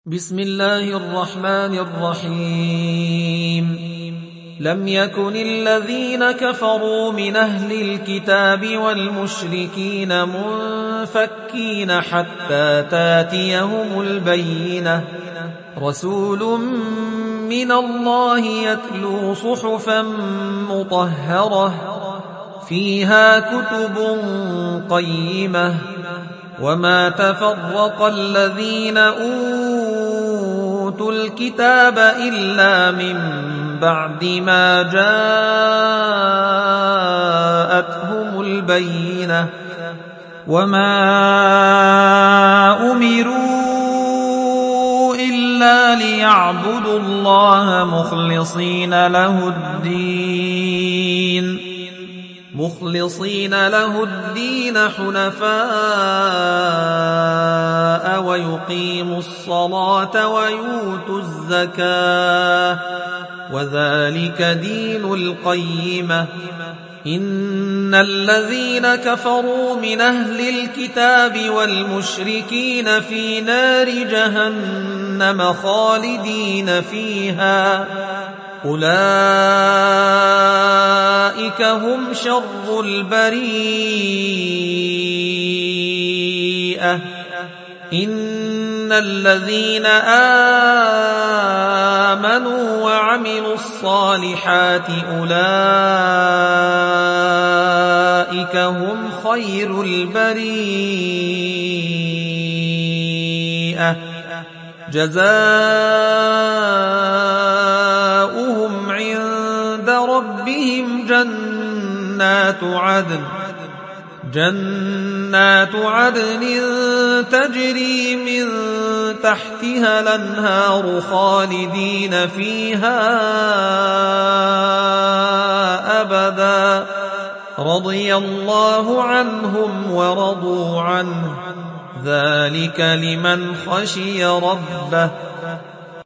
بسم الله الرحمن الرحيم لم يكن الذين كفروا من أهل الكتاب والمشركين منفكين حتى تاتيهم البينة رسول من الله يتلو صحفا مطهرة فيها كتب قيمة وما تفرق الذين أوتوا الكتاب إلا من بعد ما جاءتهم البينة وما أمروا إلا ليعبدوا الله مخلصين له الدين حنفاء ويقيموا الصلاة ويؤتوا الزكاة وذلك دين القيمة إن الذين كفروا من أهل الكتاب والمشركين في نار جهنم خالدين فيها أولئك هم شر البريئة إن الذين آمنوا وعملوا الصالحات أولئك هم خير البريئة جزاؤهم عند ربهم جنات عدن تجري من تحتها الأنهار خالدين فيها أبدا رضي الله عنهم ورضوا عنه ذلك لمن خشي ربه